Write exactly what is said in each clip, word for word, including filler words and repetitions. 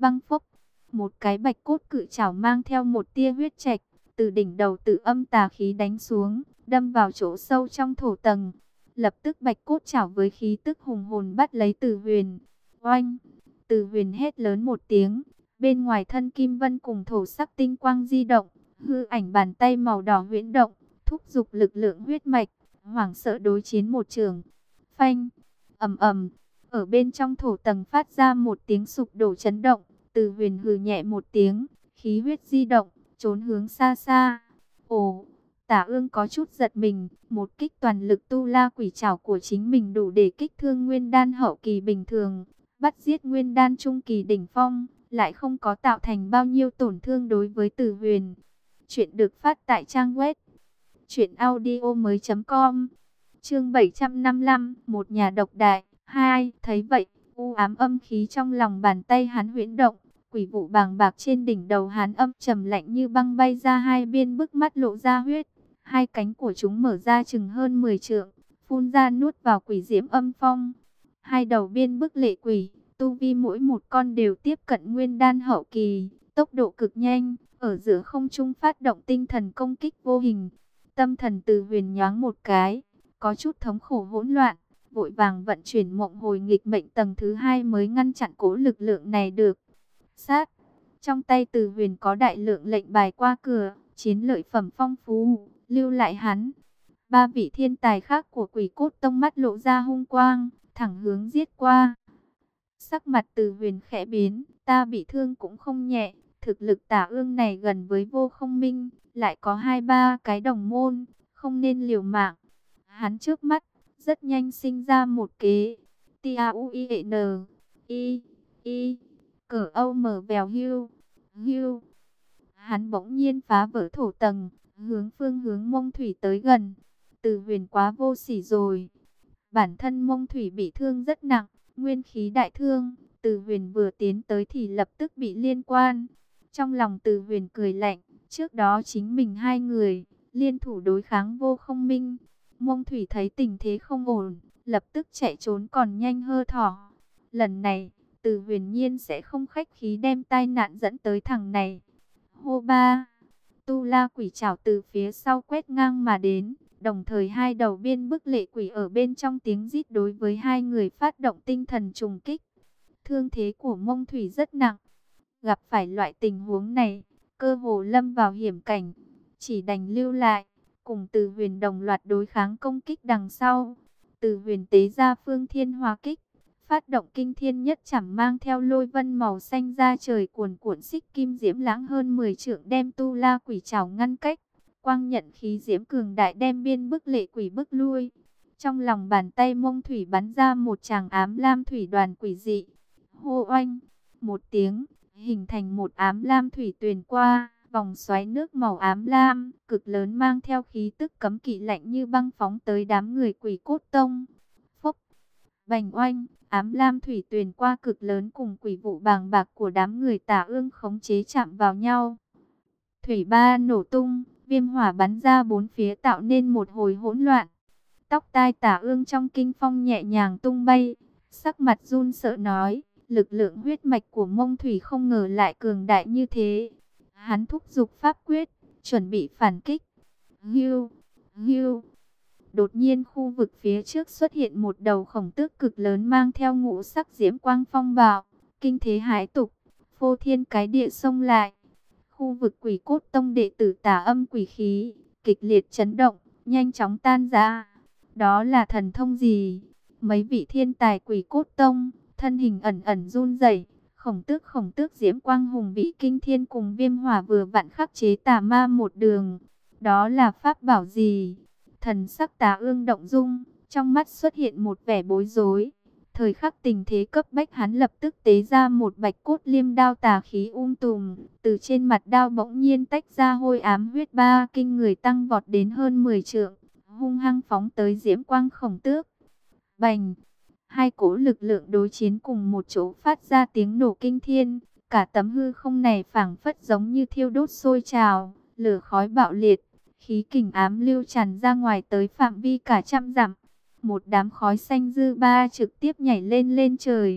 băng phốc, một cái bạch cốt cự trảo mang theo một tia huyết trạch, từ đỉnh đầu tự âm tà khí đánh xuống, đâm vào chỗ sâu trong thổ tầng. Lập tức bạch cốt trảo với khí tức hùng hồn bắt lấy Từ Huyền. Oanh! Từ Huyền hét lớn một tiếng, bên ngoài thân kim vân cùng thổ sắc tinh quang di động, hư ảnh bàn tay màu đỏ huyễn động, thúc giục lực lượng huyết mạch, hoảng sợ đối chiến một trường. Phanh! Ầm ầm! Ở bên trong thổ tầng phát ra một tiếng sụp đổ chấn động, Từ Huyền hừ nhẹ một tiếng, khí huyết di động, trốn hướng xa xa. Ồ! Tả Ương có chút giật mình, một kích toàn lực tu la quỷ trảo của chính mình đủ để kích thương nguyên đan hậu kỳ bình thường, bắt giết nguyên đan trung kỳ đỉnh phong, lại không có tạo thành bao nhiêu tổn thương đối với Từ Huyền. Chuyện được phát tại trang web truyện audio mới chấm com. Chương bảy trăm năm mươi lăm, một nhà độc đại. Hai, thấy vậy, u ám âm khí trong lòng bàn tay hắn huyễn động, quỷ vụ bàng bạc trên đỉnh đầu hắn âm trầm lạnh như băng bay ra hai bên, bức mắt lộ ra huyết. Hai cánh của chúng mở ra chừng hơn mười trượng, phun ra nuốt vào quỷ diễm âm phong. Hai đầu biên bức lệ quỷ, tu vi mỗi một con đều tiếp cận nguyên đan hậu kỳ, tốc độ cực nhanh, ở giữa không trung phát động tinh thần công kích vô hình. Tâm thần Từ Huyền nhoáng một cái, có chút thống khổ hỗn loạn, vội vàng vận chuyển mộng hồi nghịch mệnh tầng thứ hai mới ngăn chặn cố lực lượng này được. Sát, trong tay Từ Huyền có đại lượng lệnh bài qua cửa, chiến lợi phẩm phong phú, lưu lại hắn. Ba vị thiên tài khác của Quỷ Cốt Tông mắt lộ ra hung quang, thẳng hướng giết qua. Sắc mặt Từ Huyền khẽ biến, ta bị thương cũng không nhẹ, thực lực Tả Ương này gần với Vô Không Minh, lại có hai ba cái đồng môn, không nên liều mạng. Hắn trước mắt, rất nhanh sinh ra một kế. T A U I E N I I Cờ Âu mở vèo hưu hưu. Hắn bỗng nhiên phá vỡ thổ tầng, hướng phương hướng Mông Thủy tới gần. Từ Huyền quá vô sỉ rồi. Bản thân Mông Thủy bị thương rất nặng, nguyên khí đại thương. Từ Huyền vừa tiến tới thì lập tức bị liên quan. Trong lòng Từ Huyền cười lạnh, trước đó chính mình hai người liên thủ đối kháng Vô Không Minh. Mông Thủy thấy tình thế không ổn, lập tức chạy trốn còn nhanh hơn thỏ. Lần này, Từ Huyền nhiên sẽ không khách khí đem tai nạn dẫn tới thằng này. Hô ba! Tu la quỷ trảo từ phía sau quét ngang mà đến, đồng thời hai đầu biên bức lệ quỷ ở bên trong tiếng rít đối với hai người phát động tinh thần trùng kích. Thương thế của Mông Thủy rất nặng, gặp phải loại tình huống này, cơ hồ lâm vào hiểm cảnh, chỉ đành lưu lại, cùng Từ Huyền đồng loạt đối kháng công kích đằng sau. Từ Huyền tế ra Phương Thiên Hỏa Kích, phát động kinh thiên nhất chảm mang theo lôi vân màu xanh ra trời cuồn cuộn xích kim diễm lãng hơn mười trượng đem tu la quỷ trảo ngăn cách. Quang nhận khí diễm cường đại đem biên bức lệ quỷ bức lui. Trong lòng bàn tay Mông Thủy bắn ra một tràng ám lam thủy đoàn quỷ dị. Hô oanh! Một tiếng, hình thành một ám lam thủy tuyền qua. Vòng xoáy nước màu ám lam, cực lớn mang theo khí tức cấm kỵ lạnh như băng phóng tới đám người Quỷ Cốt Tông. Phốc! Bành oanh! Ám lam thủy tuyền qua cực lớn cùng quỷ vụ bàng bạc của đám người Tả Ương khống chế chạm vào nhau. Thủy ba nổ tung, viêm hỏa bắn ra bốn phía tạo nên một hồi hỗn loạn. Tóc tai Tả Ương trong kinh phong nhẹ nhàng tung bay, sắc mặt run sợ nói, lực lượng huyết mạch của Mông Thủy không ngờ lại cường đại như thế. Hắn thúc giục pháp quyết, chuẩn bị phản kích. Hưu, hưu. Đột nhiên khu vực phía trước xuất hiện một đầu khổng tước cực lớn mang theo ngũ sắc diễm quang phong bạo, kinh thế hãi tục, phô thiên cái địa xông lại. Khu vực Quỷ Cốt Tông đệ tử tà âm quỷ khí, kịch liệt chấn động, nhanh chóng tan ra. Đó là thần thông gì? Mấy vị thiên tài Quỷ Cốt Tông, thân hình ẩn ẩn run rẩy. Khổng tước khổng tước diễm quang hùng vĩ kinh thiên cùng viêm hỏa vừa vặn khắc chế tà ma một đường. Đó là pháp bảo gì? Thần sắc Tà Ương động dung, trong mắt xuất hiện một vẻ bối rối. Thời khắc tình thế cấp bách hắn lập tức tế ra một bạch cốt liêm đao tà khí um tùm. Từ trên mặt đao bỗng nhiên tách ra hôi ám huyết ba kinh người tăng vọt đến hơn mười trượng. Hung hăng phóng tới diễm quang khổng tước. Bành! Hai cỗ lực lượng đối chiến cùng một chỗ phát ra tiếng nổ kinh thiên. Cả tấm hư không này phảng phất giống như thiêu đốt sôi trào, lửa khói bạo liệt. Khí kình ám lưu tràn ra ngoài tới phạm vi cả trăm dặm. Một đám khói xanh dư ba trực tiếp nhảy lên lên trời, kích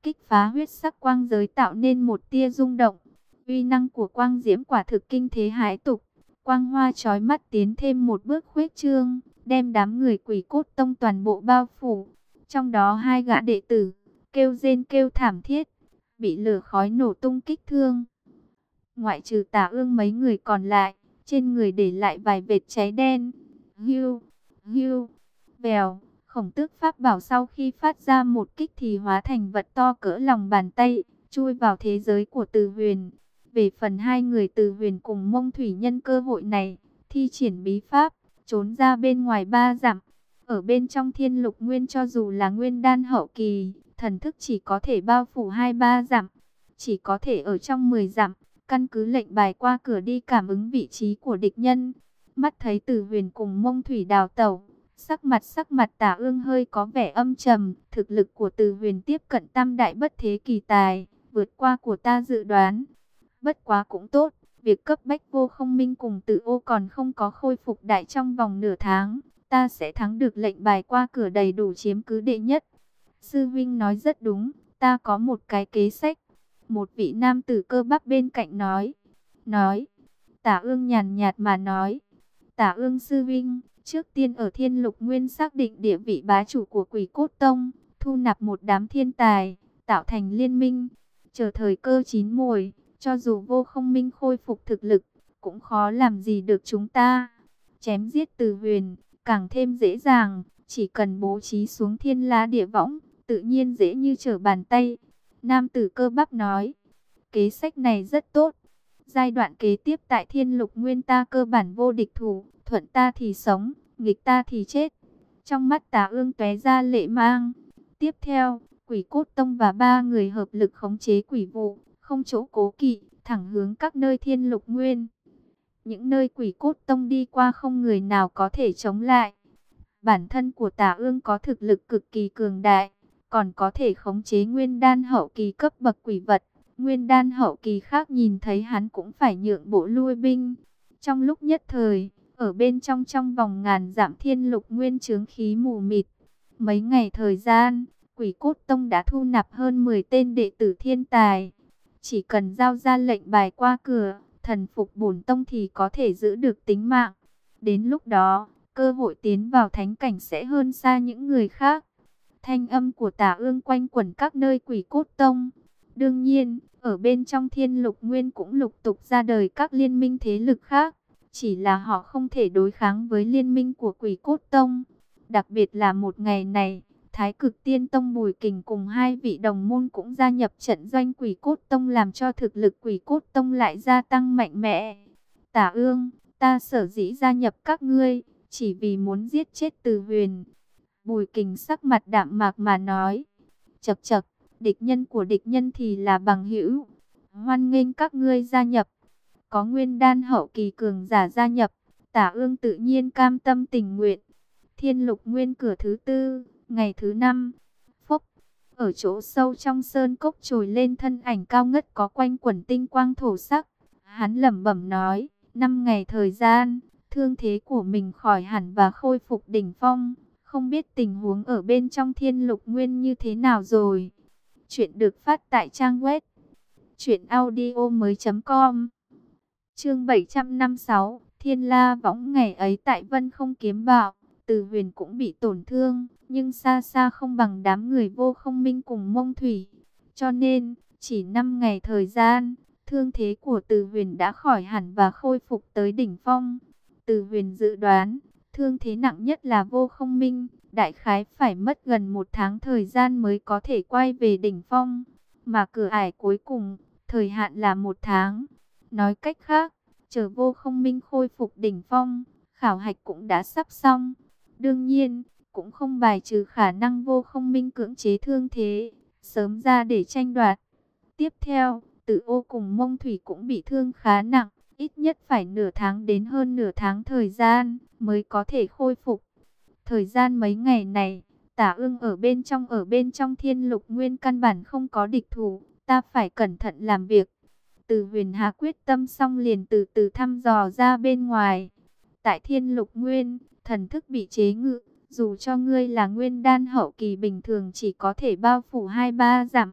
kích phá huyết sắc quang giới tạo nên một tia rung động. Uy năng của quang diễm quả thực kinh thế hãi tục. Quang hoa chói mắt tiến thêm một bước khuếch trương, đem đám người Quỷ Cốt Tông toàn bộ bao phủ. Trong đó hai gã đệ tử, kêu rên kêu thảm thiết, bị lửa khói nổ tung kích thương. Ngoại trừ Tả Ương mấy người còn lại, trên người để lại vài vệt cháy đen. Hưu, hưu, vèo, Khổng Tước pháp bảo sau khi phát ra một kích thì hóa thành vật to cỡ lòng bàn tay, chui vào thế giới của Từ Huyền. Về phần hai người Từ Huyền cùng Mông Thủy nhân cơ hội này, thi triển bí pháp, trốn ra bên ngoài ba dặm. Ở bên trong Thiên Lục Nguyên cho dù là nguyên đan hậu kỳ, thần thức chỉ có thể bao phủ hai ba dặm, chỉ có thể ở trong mười dặm, căn cứ lệnh bài qua cửa đi cảm ứng vị trí của địch nhân. Mắt thấy Từ Huyền cùng Mông Thủy đào tẩu, sắc mặt sắc mặt Tả Ương hơi có vẻ âm trầm. Thực lực của Từ Huyền tiếp cận tam đại bất thế kỳ tài, vượt qua của ta dự đoán. Bất quá cũng tốt, việc cấp bách Vô Không Minh cùng Tự Ô còn không có khôi phục đại trong vòng nửa tháng, ta sẽ thắng được lệnh bài qua cửa đầy đủ chiếm cứ đệ nhất. Sư Vinh nói rất đúng, ta có một cái kế sách. Một vị nam tử cơ bắp bên cạnh nói. Nói, Tả Ương nhàn nhạt mà nói. Tả Ương sư Vinh, trước tiên ở Thiên Lục Nguyên xác định địa vị bá chủ của Quỷ Cốt Tông, thu nạp một đám thiên tài, tạo thành liên minh. Chờ thời cơ chín muồi, cho dù Vô Không Minh khôi phục thực lực, cũng khó làm gì được chúng ta. Chém giết Từ Huyền, càng thêm dễ dàng, chỉ cần bố trí xuống thiên la địa võng, tự nhiên dễ như trở bàn tay. Nam tử cơ bắp nói, kế sách này rất tốt. Giai đoạn kế tiếp tại Thiên Lục Nguyên ta cơ bản vô địch thủ, thuận ta thì sống, nghịch ta thì chết. Trong mắt Tả Ương tóe ra lệ mang. Tiếp theo, Quỷ Cốt Tông và ba người hợp lực khống chế quỷ vụ, không chỗ cố kỵ, thẳng hướng các nơi Thiên Lục Nguyên. Những nơi Quỷ Cốt Tông đi qua không người nào có thể chống lại. Bản thân của Tả Ương có thực lực cực kỳ cường đại, còn có thể khống chế nguyên đan hậu kỳ cấp bậc quỷ vật. Nguyên đan hậu kỳ khác nhìn thấy hắn cũng phải nhượng bộ lui binh. Trong lúc nhất thời, ở bên trong trong vòng ngàn dặm Thiên Lục Nguyên chướng khí mù mịt. Mấy ngày thời gian, Quỷ Cốt Tông đã thu nạp hơn mười tên đệ tử thiên tài. Chỉ cần giao ra lệnh bài qua cửa, thần phục bổn tông thì có thể giữ được tính mạng. Đến lúc đó, cơ hội tiến vào thánh cảnh sẽ hơn xa những người khác. Thanh âm của Tả Ương quanh quẩn các nơi Quỷ Cốt Tông. Đương nhiên, ở bên trong Thiên Lục Nguyên cũng lục tục ra đời các liên minh thế lực khác. Chỉ là họ không thể đối kháng với liên minh của Quỷ Cốt Tông. Đặc biệt là một ngày này, Thái Cực Tiên Tông Bùi Kình cùng hai vị đồng môn cũng gia nhập trận doanh Quỷ Cốt Tông, làm cho thực lực Quỷ Cốt Tông lại gia tăng mạnh mẽ. Tả Ương, ta sở dĩ gia nhập các ngươi, chỉ vì muốn giết chết Từ Huyền. Bùi Kình sắc mặt đạm mạc mà nói. Chậc chậc, địch nhân của địch nhân thì là bằng hữu. Hoan nghênh các ngươi gia nhập. Có nguyên đan hậu kỳ cường giả gia nhập, Tả Ương tự nhiên cam tâm tình nguyện. Thiên Lục Nguyên cửa thứ tư, ngày thứ năm. Phúc, ở chỗ sâu trong sơn cốc trồi lên thân ảnh cao ngất có quanh quẩn tinh quang thổ sắc. Hắn lẩm bẩm nói, năm ngày thời gian, thương thế của mình khỏi hẳn và khôi phục đỉnh phong. Không biết tình huống ở bên trong Thiên Lục Nguyên như thế nào rồi. Chuyện được phát tại trang web truyện audio mới chấm com. Chương bảy trăm năm mươi sáu, Thiên La Võng. Ngày ấy tại Vân Không Kiếm Bạo, Từ Huyền cũng bị tổn thương, nhưng xa xa không bằng đám người Vô Không Minh cùng Mông Thủy. Cho nên, chỉ năm ngày thời gian, thương thế của Từ Huyền đã khỏi hẳn và khôi phục tới đỉnh phong. Từ Huyền dự đoán, thương thế nặng nhất là Vô Không Minh, đại khái phải mất gần một tháng thời gian mới có thể quay về đỉnh phong, mà cửa ải cuối cùng, thời hạn là một tháng. Nói cách khác, chờ Vô Không Minh khôi phục đỉnh phong, khảo hạch cũng đã sắp xong. Đương nhiên, cũng không bài trừ khả năng Vô Không Minh cưỡng chế thương thế, sớm ra để tranh đoạt. Tiếp theo, Tự Ô cùng Mông Thủy cũng bị thương khá nặng, ít nhất phải nửa tháng đến hơn nửa tháng thời gian mới có thể khôi phục. Thời gian mấy ngày này, Tả Ương ở bên trong ở bên trong Thiên Lục Nguyên căn bản không có địch thủ, ta phải cẩn thận làm việc. Từ Huyền hạ quyết tâm xong liền từ từ thăm dò ra bên ngoài. Tại Thiên Lục Nguyên, thần thức bị chế ngự, dù cho ngươi là nguyên đan hậu kỳ bình thường chỉ có thể bao phủ hai ba dặm.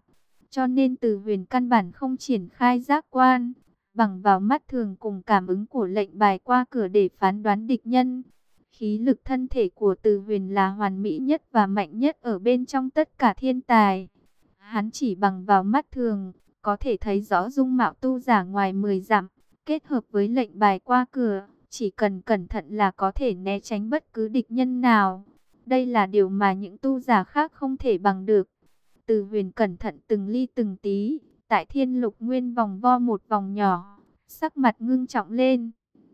cho nên Từ Huyền căn bản không triển khai giác quan, bằng vào mắt thường cùng cảm ứng của lệnh bài qua cửa để phán đoán địch nhân. Khí lực thân thể của Từ Huyền là hoàn mỹ nhất và mạnh nhất ở bên trong tất cả thiên tài. Hắn chỉ bằng vào mắt thường, có thể thấy rõ dung mạo tu giả ngoài mười dặm, kết hợp với lệnh bài qua cửa, chỉ cần cẩn thận là có thể né tránh bất cứ địch nhân nào. Đây là điều mà những tu giả khác không thể bằng được. Từ Huyền cẩn thận từng ly từng tí, tại Thiên Lục Nguyên vòng vo một vòng nhỏ, sắc mặt ngưng trọng lên.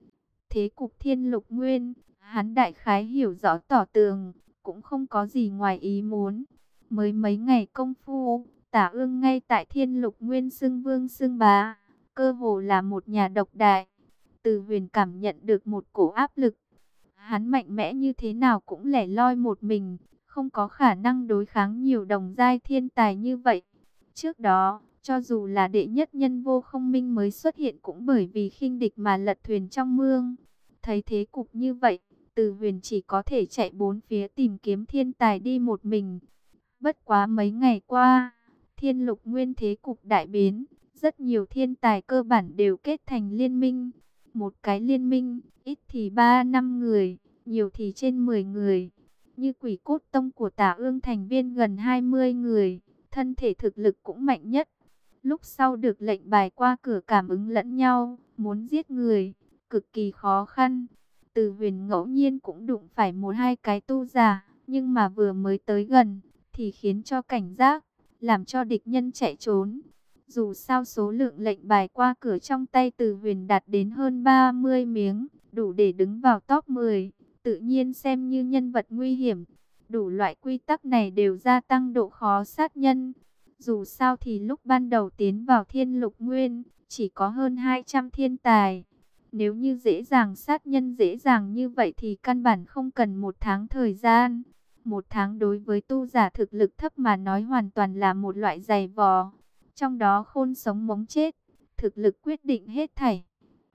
Thế cục Thiên Lục Nguyên, hắn đại khái hiểu rõ tỏ tường, cũng không có gì ngoài ý muốn. Mới mấy ngày công phu, Tả Ương ngay tại Thiên Lục Nguyên xưng vương xưng bá, cơ hồ là một nhà độc đại. Từ Huyền cảm nhận được một cổ áp lực. Hắn mạnh mẽ như thế nào cũng lẻ loi một mình, không có khả năng đối kháng nhiều đồng giai thiên tài như vậy. Trước đó, cho dù là đệ nhất nhân Vô Không Minh mới xuất hiện cũng bởi vì khinh địch mà lật thuyền trong mương. Thấy thế cục như vậy, Từ Huyền chỉ có thể chạy bốn phía tìm kiếm thiên tài đi một mình. Bất quá mấy ngày qua, Thiên Lục Nguyên thế cục đại biến, rất nhiều thiên tài cơ bản đều kết thành liên minh. Một cái liên minh, ít thì ba năm người, nhiều thì trên mười người. Như Quỷ Cốt Tông của Tả Ương thành viên gần hai mươi người, thân thể thực lực cũng mạnh nhất. Lúc sau được lệnh bài qua cửa cảm ứng lẫn nhau, muốn giết người, cực kỳ khó khăn. Từ Huyền ngẫu nhiên cũng đụng phải một hai cái tu giả, nhưng mà vừa mới tới gần, thì khiến cho cảnh giác, làm cho địch nhân chạy trốn. Dù sao số lượng lệnh bài qua cửa trong tay Từ Huyền đạt đến hơn ba mươi miếng, đủ để đứng vào top mười, tự nhiên xem như nhân vật nguy hiểm. Đủ loại quy tắc này đều gia tăng độ khó sát nhân. Dù sao thì lúc ban đầu tiến vào Thiên Lục Nguyên, chỉ có hơn hai trăm thiên tài. Nếu như dễ dàng sát nhân dễ dàng như vậy thì căn bản không cần một tháng thời gian. Một tháng đối với tu giả thực lực thấp mà nói hoàn toàn là một loại giày vò. Trong đó khôn sống mống chết, thực lực quyết định hết thảy.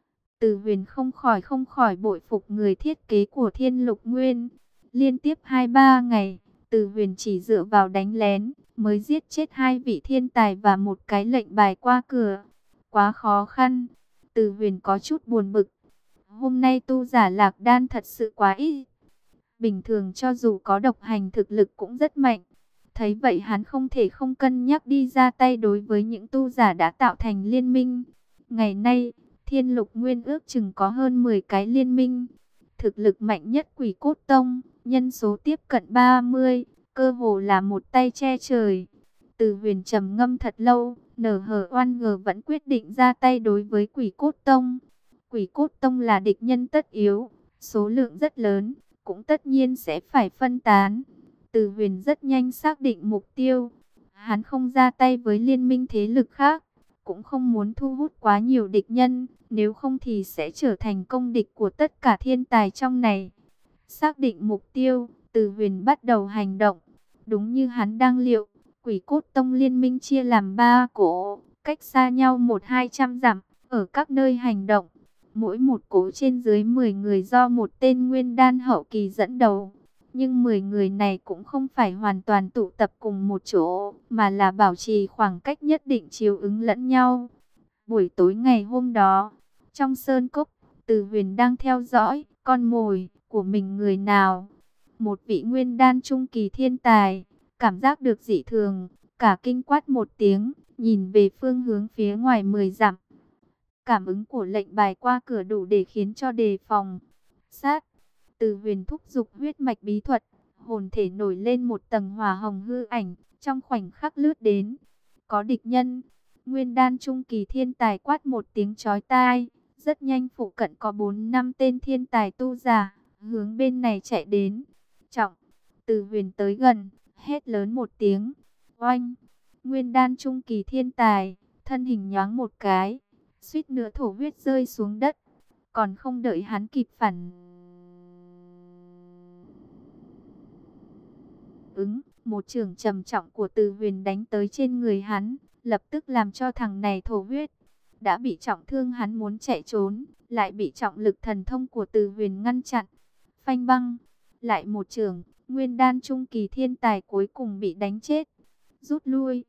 Từ Huyền không khỏi không khỏi bội phục người thiết kế của Thiên Lục Nguyên. Liên tiếp hai ba ngày, Từ Huyền chỉ dựa vào đánh lén, mới giết chết hai vị thiên tài và một cái lệnh bài qua cửa. Quá khó khăn, Từ Huyền có chút buồn bực. Hôm nay tu giả Lạc Đan thật sự quá ít. Bình thường cho dù có độc hành thực lực cũng rất mạnh. Thấy vậy hắn không thể không cân nhắc đi ra tay đối với những tu giả đã tạo thành liên minh. Ngày nay, Thiên Lục Nguyên ước chừng có hơn mười cái liên minh. Thực lực mạnh nhất Quỷ Cốt Tông, nhân số tiếp cận ba mươi, cơ hồ là một tay che trời. Từ Huyền trầm ngâm thật lâu, nở hờ oan ngờ vẫn quyết định ra tay đối với Quỷ Cốt Tông. Quỷ Cốt Tông là địch nhân tất yếu, số lượng rất lớn, cũng tất nhiên sẽ phải phân tán. Từ Huyền rất nhanh xác định mục tiêu. Hắn không ra tay với liên minh thế lực khác, cũng không muốn thu hút quá nhiều địch nhân, nếu không thì sẽ trở thành công địch của tất cả thiên tài trong này. Xác định mục tiêu, Từ Huyền bắt đầu hành động. Đúng như hắn đang liệu, Quỷ Cốt Tông liên minh chia làm ba cỗ, cách xa nhau một hai trăm dặm, ở các nơi hành động. Mỗi một cỗ trên dưới mười người do một tên nguyên đan hậu kỳ dẫn đầu. Nhưng mười người này cũng không phải hoàn toàn tụ tập cùng một chỗ, mà là bảo trì khoảng cách nhất định chiếu ứng lẫn nhau. Buổi tối ngày hôm đó, trong sơn cốc, Từ Huyền đang theo dõi con mồi của mình người nào. Một vị nguyên đan trung kỳ thiên tài, cảm giác được dị thường, cả kinh quát một tiếng, nhìn về phương hướng phía ngoài mười dặm. Cảm ứng của lệnh bài qua cửa đủ để khiến cho đề phòng. Sát, Từ Huyền thúc giục huyết mạch bí thuật, hồn thể nổi lên một tầng hỏa hồng hư ảnh, trong khoảnh khắc lướt đến. Có địch nhân, nguyên đan trung kỳ thiên tài quát một tiếng chói tai, rất nhanh phụ cận có bốn năm tên thiên tài tu giả, hướng bên này chạy đến. Trọng, Từ Huyền tới gần, hét lớn một tiếng, oanh, nguyên đan trung kỳ thiên tài, thân hình nhoáng một cái, suýt nữa thổ huyết rơi xuống đất, còn không đợi hắn kịp phản ứng, một chưởng trầm trọng của Từ Huyền đánh tới trên người hắn, lập tức làm cho thằng này thổ huyết. Đã bị trọng thương hắn muốn chạy trốn, lại bị trọng lực thần thông của Từ Huyền ngăn chặn. Phanh băng, lại một chưởng, nguyên đan trung kỳ thiên tài cuối cùng bị đánh chết. Rút lui,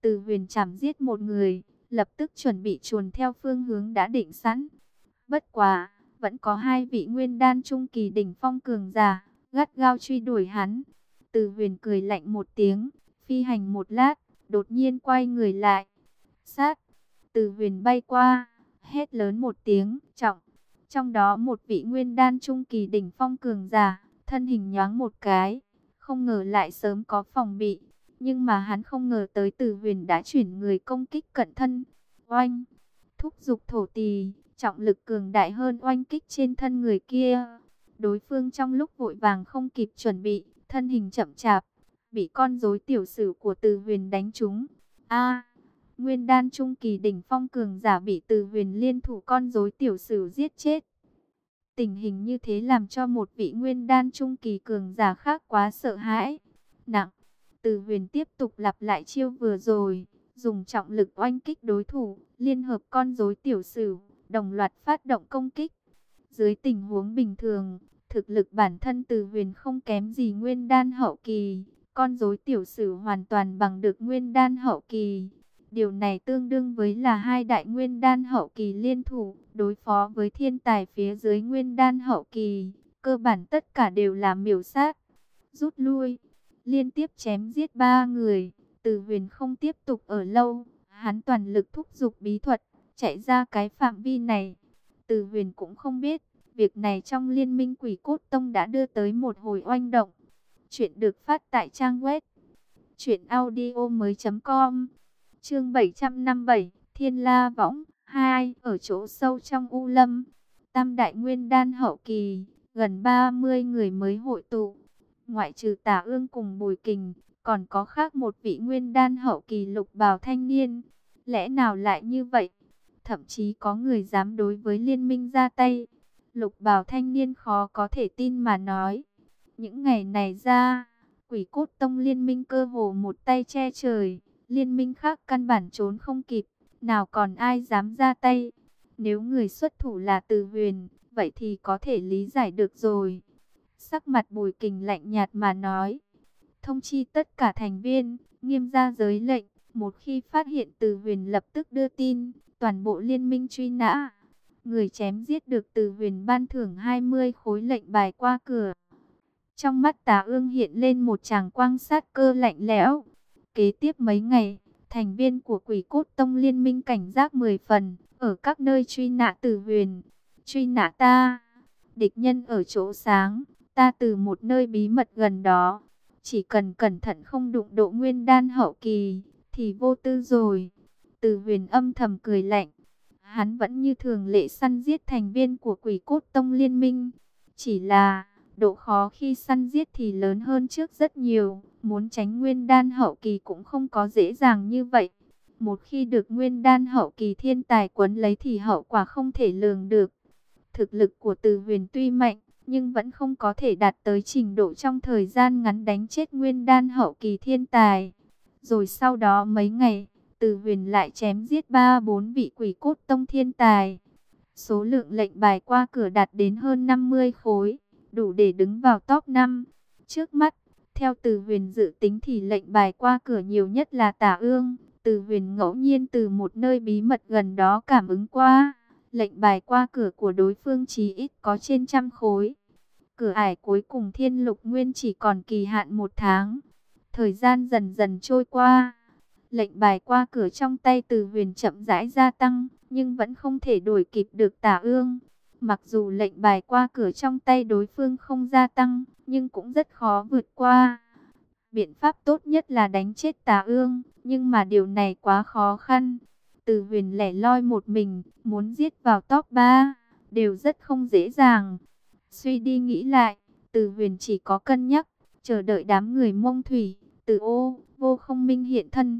Từ Huyền chảm giết một người, lập tức chuẩn bị chuồn theo phương hướng đã định sẵn. Bất quá, vẫn có hai vị nguyên đan trung kỳ đỉnh phong cường giả, gắt gao truy đuổi hắn. Từ Huyền cười lạnh một tiếng, phi hành một lát, đột nhiên quay người lại. Sát, Từ Huyền bay qua, hét lớn một tiếng, trọng. Trong đó một vị nguyên đan trung kỳ đỉnh phong cường giả, thân hình nhoáng một cái, không ngờ lại sớm có phòng bị. Nhưng mà hắn không ngờ tới Từ Huyền đã chuyển người công kích cận thân. Oanh, thúc giục thổ tỳ, trọng lực cường đại hơn oanh kích trên thân người kia. Đối phương trong lúc vội vàng không kịp chuẩn bị, thân hình chậm chạp, bị con rối tiểu sử của Từ Huyền đánh trúng. A, nguyên đan trung kỳ đỉnh phong cường giả bị Từ Huyền liên thủ con rối tiểu sử giết chết. Tình hình như thế làm cho một vị nguyên đan trung kỳ cường giả khác quá sợ hãi. Nặng, Từ Huyền tiếp tục lặp lại chiêu vừa rồi, dùng trọng lực oanh kích đối thủ, liên hợp con rối tiểu sử, đồng loạt phát động công kích. Dưới tình huống bình thường, thực lực bản thân Từ Huyền không kém gì nguyên đan hậu kỳ, con rối tiểu sử hoàn toàn bằng được nguyên đan hậu kỳ. Điều này tương đương với là hai đại nguyên đan hậu kỳ liên thủ, đối phó với thiên tài phía dưới nguyên đan hậu kỳ, cơ bản tất cả đều là miểu sát. Rút lui, liên tiếp chém giết ba người, Từ Huyền không tiếp tục ở lâu, hắn toàn lực thúc giục bí thuật, chạy ra cái phạm vi này. Từ Huyền cũng không biết, việc này trong Liên minh Quỷ Cốt Tông đã đưa tới một hồi oanh động. Chuyện được phát tại trang web truyện audio mới.com. Chương bảy trăm năm mươi bảy, Thiên La Võng hai. Ở chỗ sâu trong U Lâm, Tam đại nguyên đan hậu kỳ, gần ba mươi người mới hội tụ. Ngoại trừ Tả Ương cùng Bùi Kình, còn có khác một vị nguyên đan hậu kỳ lục bào thanh niên. Lẽ nào lại như vậy? Thậm chí có người dám đối với liên minh ra tay. Lục bào thanh niên khó có thể tin mà nói. Những ngày này ra, Quỷ Cốt Tông liên minh cơ hồ một tay che trời. Liên minh khác căn bản trốn không kịp, nào còn ai dám ra tay. Nếu người xuất thủ là Từ Huyền, vậy thì có thể lý giải được rồi. Sắc mặt Bùi Kình lạnh nhạt mà nói. Thông chi tất cả thành viên, nghiêm ra giới lệnh. Một khi phát hiện Từ Huyền lập tức đưa tin, toàn bộ liên minh truy nã. Người chém giết được Từ Huyền ban thưởng hai mươi khối lệnh bài qua cửa. Trong mắt Tả Ương hiện lên một tràng quang sát cơ lạnh lẽo. Kế tiếp mấy ngày, thành viên của Quỷ Cốt Tông liên minh cảnh giác mười phần, ở các nơi truy nã Từ Huyền. Truy nã ta, địch nhân ở chỗ sáng, ta từ một nơi bí mật gần đó. Chỉ cần cẩn thận không đụng độ nguyên đan hậu kỳ, thì vô tư rồi. Từ Huyền âm thầm cười lạnh. Hắn vẫn như thường lệ săn giết thành viên của Quỷ Cốt Tông liên minh. Chỉ là độ khó khi săn giết thì lớn hơn trước rất nhiều. Muốn tránh nguyên đan hậu kỳ cũng không có dễ dàng như vậy. Một khi được nguyên đan hậu kỳ thiên tài quấn lấy thì hậu quả không thể lường được. Thực lực của Từ Huyền tuy mạnh, nhưng vẫn không có thể đạt tới trình độ trong thời gian ngắn đánh chết nguyên đan hậu kỳ thiên tài. Rồi sau đó mấy ngày, Từ Huyền lại chém giết ba bốn vị Quỷ Cốt Tông thiên tài. Số lượng lệnh bài qua cửa đạt đến hơn năm mươi khối, đủ để đứng vào top năm. Trước mắt, theo Từ Huyền dự tính thì lệnh bài qua cửa nhiều nhất là Tả Ương. Từ Huyền ngẫu nhiên từ một nơi bí mật gần đó cảm ứng qua. Lệnh bài qua cửa của đối phương chí ít có trên trăm khối. Cửa ải cuối cùng Thiên Lục Nguyên chỉ còn kỳ hạn một tháng. Thời gian dần dần trôi qua. Lệnh bài qua cửa trong tay Từ Huyền chậm rãi gia tăng, nhưng vẫn không thể đuổi kịp được Tả Ương. Mặc dù lệnh bài qua cửa trong tay đối phương không gia tăng, nhưng cũng rất khó vượt qua. Biện pháp tốt nhất là đánh chết Tả Ương, nhưng mà điều này quá khó khăn. Từ Huyền lẻ loi một mình, muốn giết vào top ba, đều rất không dễ dàng. Suy đi nghĩ lại, Từ Huyền chỉ có cân nhắc, chờ đợi đám người Mông Thủy, Từ Ô, Vô Không Minh hiện thân.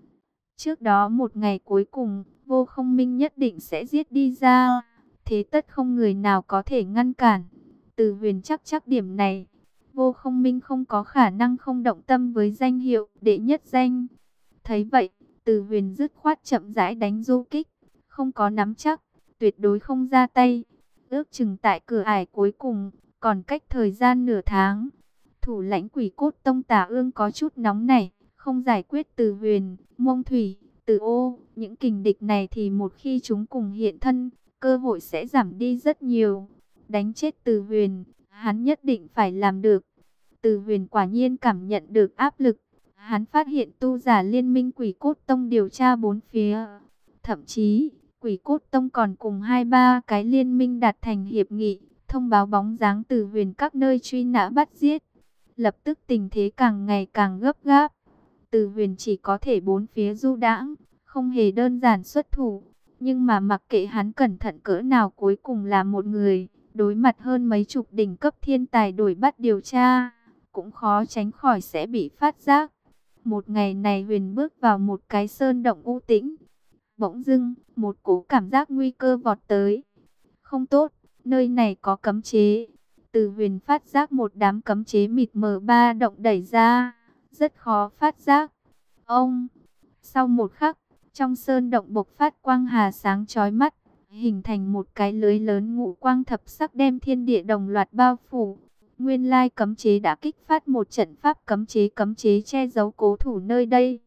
Trước đó một ngày cuối cùng, Vô Không Minh nhất định sẽ giết đi ra. Thế tất không người nào có thể ngăn cản. Từ Huyền chắc chắc điểm này. Vô Không Minh không có khả năng không động tâm với danh hiệu đệ nhất danh. Thấy vậy, Từ Huyền dứt khoát chậm rãi đánh du kích. Không có nắm chắc, tuyệt đối không ra tay. Ước chừng tại cửa ải cuối cùng, còn cách thời gian nửa tháng. Thủ lãnh Quỷ Cốt Tông Tả Ương có chút nóng nảy, Không giải quyết Từ Huyền, Mông Thủy, Từ Ô, những kình địch này thì một khi chúng cùng hiện thân, cơ hội sẽ giảm đi rất nhiều. Đánh chết Từ Huyền, hắn nhất định phải làm được. Từ Huyền quả nhiên cảm nhận được áp lực. Hắn phát hiện tu giả liên minh Quỷ Cốt Tông điều tra bốn phía. Thậm chí, Quỷ Cốt Tông còn cùng hai ba cái liên minh đạt thành hiệp nghị, thông báo bóng dáng Từ Huyền các nơi truy nã bắt giết. Lập tức tình thế càng ngày càng gấp gáp. Từ Huyền chỉ có thể bốn phía du đãng, không hề đơn giản xuất thủ. Nhưng mà mặc kệ hắn cẩn thận cỡ nào, cuối cùng là một người, đối mặt hơn mấy chục đỉnh cấp thiên tài đuổi bắt điều tra, cũng khó tránh khỏi sẽ bị phát giác. Một ngày này Huyền bước vào một cái sơn động u tĩnh. Bỗng dưng, một cỗ cảm giác nguy cơ vọt tới. Không tốt, nơi này có cấm chế. Từ Huyền phát giác một đám cấm chế mịt mờ ba động đẩy ra, rất khó phát giác. Ông, sau một khắc, trong sơn động bộc phát quang hà sáng chói mắt, hình thành một cái lưới lớn ngũ quang thập sắc đem thiên địa đồng loạt bao phủ. Nguyên lai cấm chế đã kích phát một trận pháp cấm chế cấm chế che giấu cố thủ nơi đây.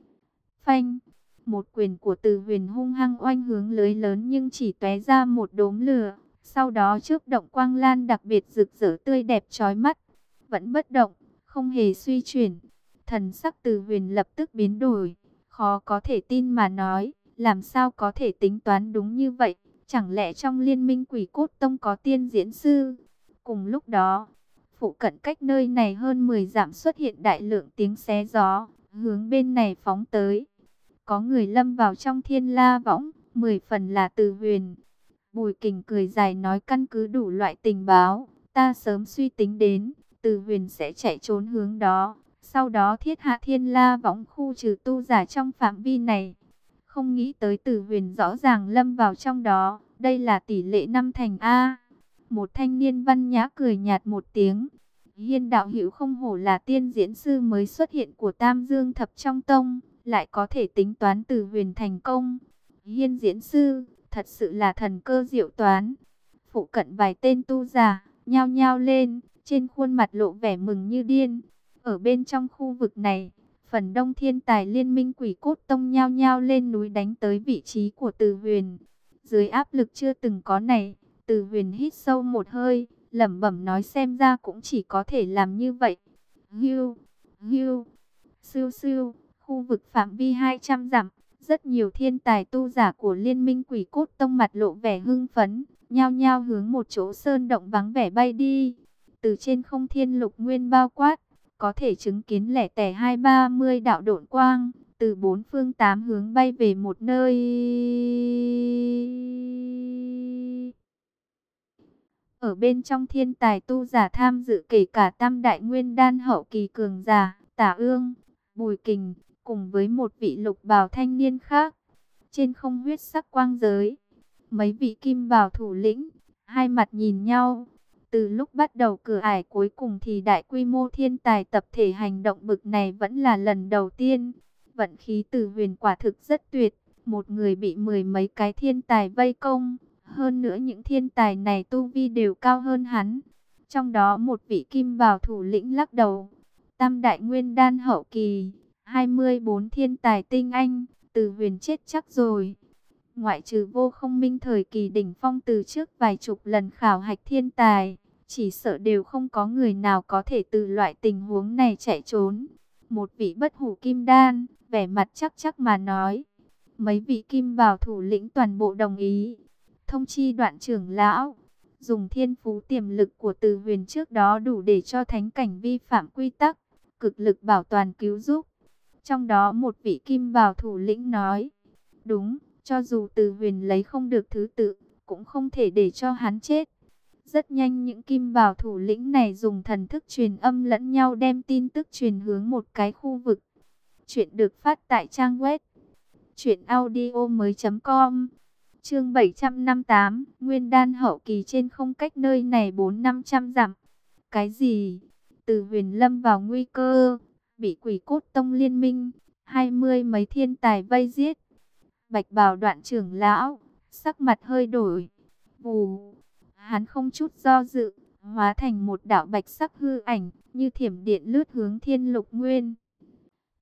Phanh, một quyền của Từ Huyền hung hăng oanh hướng lưới lớn nhưng chỉ tóe ra một đốm lửa. Sau đó trước động quang lan đặc biệt rực rỡ tươi đẹp chói mắt, vẫn bất động, không hề suy chuyển. Thần sắc Từ Huyền lập tức biến đổi, khó có thể tin mà nói, làm sao có thể tính toán đúng như vậy? Chẳng lẽ trong liên minh Quỷ Cốt Tông có tiên diễn sư? Cùng lúc đó, phụ cận cách nơi này hơn mười dặm xuất hiện đại lượng tiếng xé gió, hướng bên này phóng tới. Có người lâm vào trong thiên la võng, mười phần là Từ Huyền. Bùi Kình cười dài nói, căn cứ đủ loại tình báo, ta sớm suy tính đến, Từ Huyền sẽ chạy trốn hướng đó, sau đó thiết hạ thiên la võng khu trừ tu giả trong phạm vi này. Không nghĩ tới Từ Huyền rõ ràng lâm vào trong đó, đây là tỷ lệ năm thành A. Một thanh niên văn nhã cười nhạt một tiếng. Hiên đạo hữu không hổ là tiên diễn sư mới xuất hiện của Tam Dương Thập trong tông, lại có thể tính toán Từ Huyền thành công. Hiên diễn sư, thật sự là thần cơ diệu toán. Phụ cận vài tên tu giả, nhao nhao lên, trên khuôn mặt lộ vẻ mừng như điên. Ở bên trong khu vực này, phần đông thiên tài liên minh Quỷ Cốt Tông nhao nhao lên núi đánh tới vị trí của Từ Huyền. Dưới áp lực chưa từng có này, Từ Huyền hít sâu một hơi, lẩm bẩm nói, xem ra cũng chỉ có thể làm như vậy. Hưu, hưu, siêu siêu, khu vực phạm vi hai trăm dặm. Rất nhiều thiên tài tu giả của liên minh Quỷ Cốt Tông mặt lộ vẻ hưng phấn, nhao nhao hướng một chỗ sơn động vắng vẻ bay đi. Từ trên không thiên lục nguyên bao quát, có thể chứng kiến lẻ tẻ hai ba mươi đạo độn quang, từ bốn phương tám hướng bay về một nơi. Ở bên trong thiên tài tu giả tham dự kể cả tam đại nguyên đan hậu kỳ cường giả, Tả Ương, Bùi Kình, cùng với một vị lục bào thanh niên khác. Trên không huyết sắc quang giới, mấy vị kim bào thủ lĩnh, hai mặt nhìn nhau. Từ lúc bắt đầu cửa ải cuối cùng thì đại quy mô thiên tài tập thể hành động bực này vẫn là lần đầu tiên. Vận khí Từ Huyền quả thực rất tuyệt, một người bị mười mấy cái thiên tài vây công. Hơn nữa những thiên tài này tu vi đều cao hơn hắn. Trong đó một vị kim bào thủ lĩnh lắc đầu. Tam đại nguyên đan hậu kỳ, hai mươi bốn thiên tài tinh anh, Từ Huyền chết chắc rồi. Ngoại trừ Vô Không Minh thời kỳ đỉnh phong từ trước vài chục lần khảo hạch thiên tài, chỉ sợ đều không có người nào có thể từ loại tình huống này chạy trốn. Một vị bất hủ kim đan, vẻ mặt chắc chắc mà nói. Mấy vị kim bào thủ lĩnh toàn bộ đồng ý. Thông chi Đoạn trưởng lão, dùng thiên phú tiềm lực của Từ Huyền trước đó đủ để cho thánh cảnh vi phạm quy tắc, cực lực bảo toàn cứu giúp. Trong đó một vị kim bào thủ lĩnh nói, đúng, cho dù Từ Huyền lấy không được thứ tự, cũng không thể để cho hắn chết. Rất nhanh những kim bào thủ lĩnh này dùng thần thức truyền âm lẫn nhau đem tin tức truyền hướng một cái khu vực. Chuyện được phát tại trang web truyện audio mới chấm com. Chương bảy trăm năm mươi tám, Nguyên đan hậu kỳ trên không cách nơi này bốn năm trăm dặm. Cái gì? Từ Huyền lâm vào nguy cơ, bị Quỷ Cốt Tông liên minh, hai mươi mấy thiên tài vây giết. Bạch bào Đoạn trưởng lão, sắc mặt hơi đổi. Vù, hắn không chút do dự, hóa thành một đạo bạch sắc hư ảnh, như thiểm điện lướt hướng thiên lục nguyên.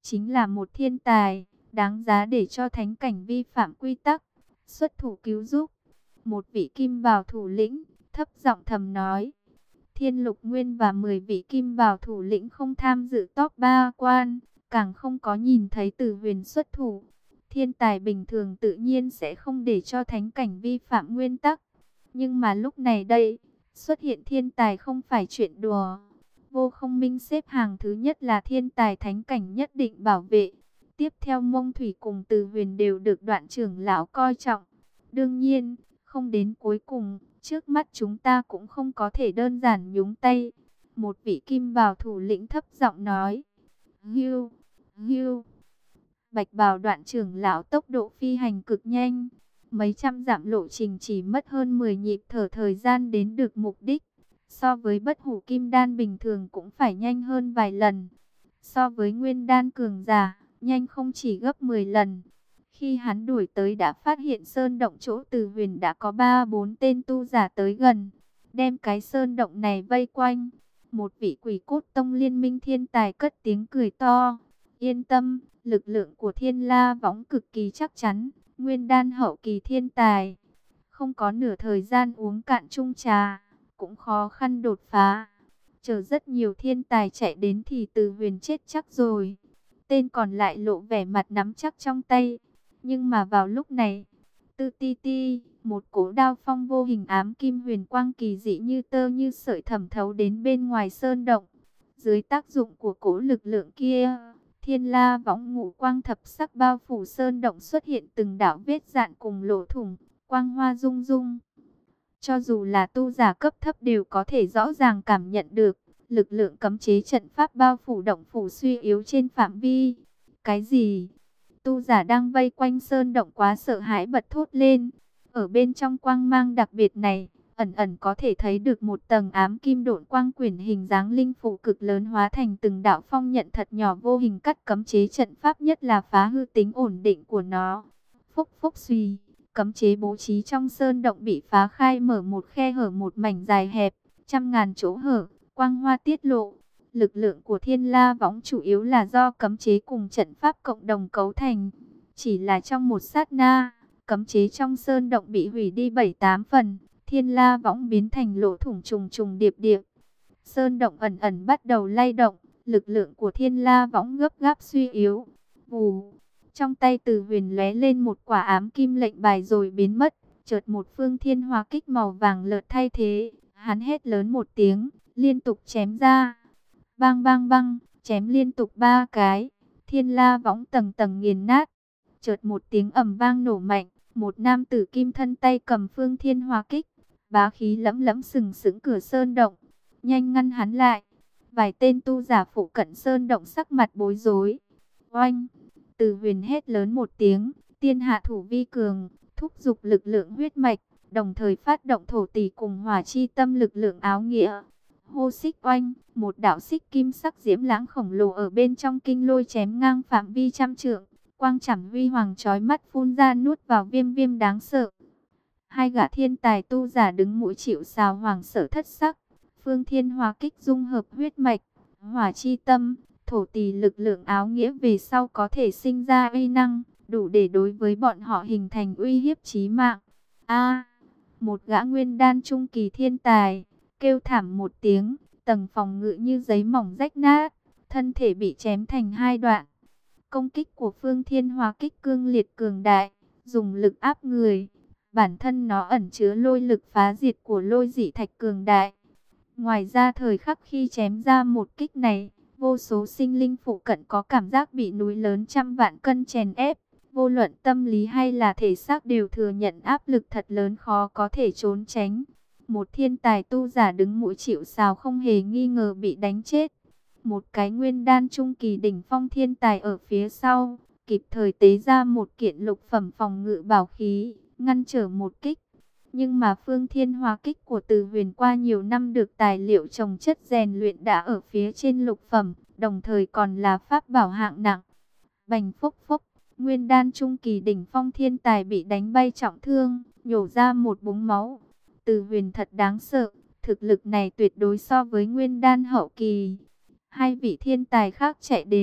chính là một thiên tài, đáng giá để cho thánh cảnh vi phạm quy tắc, xuất thủ cứu giúp. Một vị kim bào thủ lĩnh thấp giọng thầm nói. Thiên Lục Nguyên và mười vị kim bào thủ lĩnh không tham dự top ba quan, càng không có nhìn thấy Từ Huyền xuất thủ. Thiên tài bình thường tự nhiên sẽ không để cho thánh cảnh vi phạm nguyên tắc. Nhưng mà lúc này đây, xuất hiện thiên tài không phải chuyện đùa. Vô Không Minh xếp hàng thứ nhất là thiên tài thánh cảnh nhất định bảo vệ. Tiếp theo Mông Thủy cùng Từ Huyền đều được Đoạn trưởng lão coi trọng. Đương nhiên, không đến cuối cùng, trước mắt chúng ta cũng không có thể đơn giản nhúng tay. Một vị kim bào thủ lĩnh thấp giọng nói. Hưu, hưu. Bạch bào Đoạn trưởng lão tốc độ phi hành cực nhanh. Mấy trăm dặm lộ trình chỉ mất hơn mười nhịp thở thời gian đến được mục đích. So với bất hủ kim đan bình thường cũng phải nhanh hơn vài lần. So với nguyên đan cường giả, nhanh không chỉ gấp mười lần. Khi hắn đuổi tới đã phát hiện sơn động chỗ Từ Huyền đã có ba bốn tên tu giả tới gần. Đem cái sơn động này vây quanh. Một vị quỷ cốt tông liên minh thiên tài cất tiếng cười to. Yên tâm, lực lượng của Thiên La Võng cực kỳ chắc chắn. Nguyên đan hậu kỳ thiên tài. Không có nửa thời gian uống cạn chung trà. Cũng khó khăn đột phá. Chờ rất nhiều thiên tài chạy đến thì Từ Huyền chết chắc rồi. Tên còn lại lộ vẻ mặt nắm chắc trong tay. Nhưng mà vào lúc này, tư ti ti, một cỗ đao phong vô hình ám kim huyền quang kỳ dị như tơ như sợi thẩm thấu đến bên ngoài sơn động. Dưới tác dụng của cỗ lực lượng kia, Thiên La Võng ngũ quang thập sắc bao phủ sơn động xuất hiện từng đạo vết dạn cùng lỗ thủng, quang hoa rung rung. Cho dù là tu giả cấp thấp đều có thể rõ ràng cảm nhận được, lực lượng cấm chế trận pháp bao phủ động phủ suy yếu trên phạm vi. Cái gì? Tu giả đang vây quanh sơn động quá sợ hãi bật thốt lên. Ở bên trong quang mang đặc biệt này, ẩn ẩn có thể thấy được một tầng ám kim độn quang quyển hình dáng linh phủ cực lớn hóa thành từng đạo phong nhận thật nhỏ vô hình cắt cấm chế trận pháp, nhất là phá hư tính ổn định của nó. Phúc phúc suy, cấm chế bố trí trong sơn động bị phá khai, mở một khe hở một mảnh dài hẹp, trăm ngàn chỗ hở, quang hoa tiết lộ. Lực lượng của Thiên La Võng chủ yếu là do cấm chế cùng trận pháp cộng đồng cấu thành. Chỉ là trong một sát na, cấm chế trong sơn động bị hủy đi bảy tám phần, Thiên La Võng biến thành lỗ thủng trùng trùng điệp điệp. Sơn động ẩn ẩn bắt đầu lay động, lực lượng của Thiên La Võng gấp gáp suy yếu. Vù, trong tay Từ Huyền lóe lên một quả ám kim lệnh bài rồi biến mất, chợt một phương thiên hỏa kích màu vàng lợt thay thế, hắn hét lớn một tiếng, liên tục chém ra. Bang bang bang, chém liên tục ba cái, Thiên La Võng tầng tầng nghiền nát. Chợt một tiếng ầm vang nổ mạnh, một nam tử kim thân tay cầm phương thiên hỏa kích, bá khí lẫm lẫm sừng sững cửa sơn động, nhanh ngăn hắn lại. Vài tên tu giả phụ cận sơn động sắc mặt bối rối. Oanh! Từ Huyền hét lớn một tiếng, tiên hạ thủ vi cường, thúc giục lực lượng huyết mạch, đồng thời phát động thổ tỷ cùng hỏa chi tâm lực lượng áo nghĩa. Hô xích oanh, một đạo xích kim sắc diễm lãng khổng lồ ở bên trong kinh lôi chém ngang phạm vi trăm trượng, quang chảm huy hoàng chói mắt phun ra nuốt vào viêm viêm đáng sợ. Hai gã thiên tài tu giả đứng mũi chịu sào hoàng sợ thất sắc. Phương thiên hỏa kích dung hợp huyết mạch, hỏa chi tâm, thổ tỷ lực lượng áo nghĩa về sau có thể sinh ra uy năng, đủ để đối với bọn họ hình thành uy hiếp chí mạng. A, một gã nguyên đan trung kỳ thiên tài kêu thảm một tiếng, tầng phòng ngự như giấy mỏng rách nát, thân thể bị chém thành hai đoạn. Công kích của Phương Thiên Hỏa kích cương liệt cường đại, dùng lực áp người, bản thân nó ẩn chứa lôi lực phá diệt của lôi dị thạch cường đại. Ngoài ra thời khắc khi chém ra một kích này, vô số sinh linh phụ cận có cảm giác bị núi lớn trăm vạn cân chèn ép, vô luận tâm lý hay là thể xác đều thừa nhận áp lực thật lớn khó có thể trốn tránh. Một thiên tài tu giả đứng mũi chịu sào không hề nghi ngờ bị đánh chết. Một cái nguyên đan trung kỳ đỉnh phong thiên tài ở phía sau, kịp thời tế ra một kiện lục phẩm phòng ngự bảo khí, ngăn trở một kích. Nhưng mà phương thiên hỏa kích của Từ Huyền qua nhiều năm được tài liệu trồng chất rèn luyện đã ở phía trên lục phẩm, đồng thời còn là pháp bảo hạng nặng. Bành phốc phốc, nguyên đan trung kỳ đỉnh phong thiên tài bị đánh bay trọng thương, nhổ ra một búng máu. Từ Huyền thật đáng sợ, thực lực này tuyệt đối so với nguyên đan hậu kỳ. Hai vị thiên tài khác chạy đến,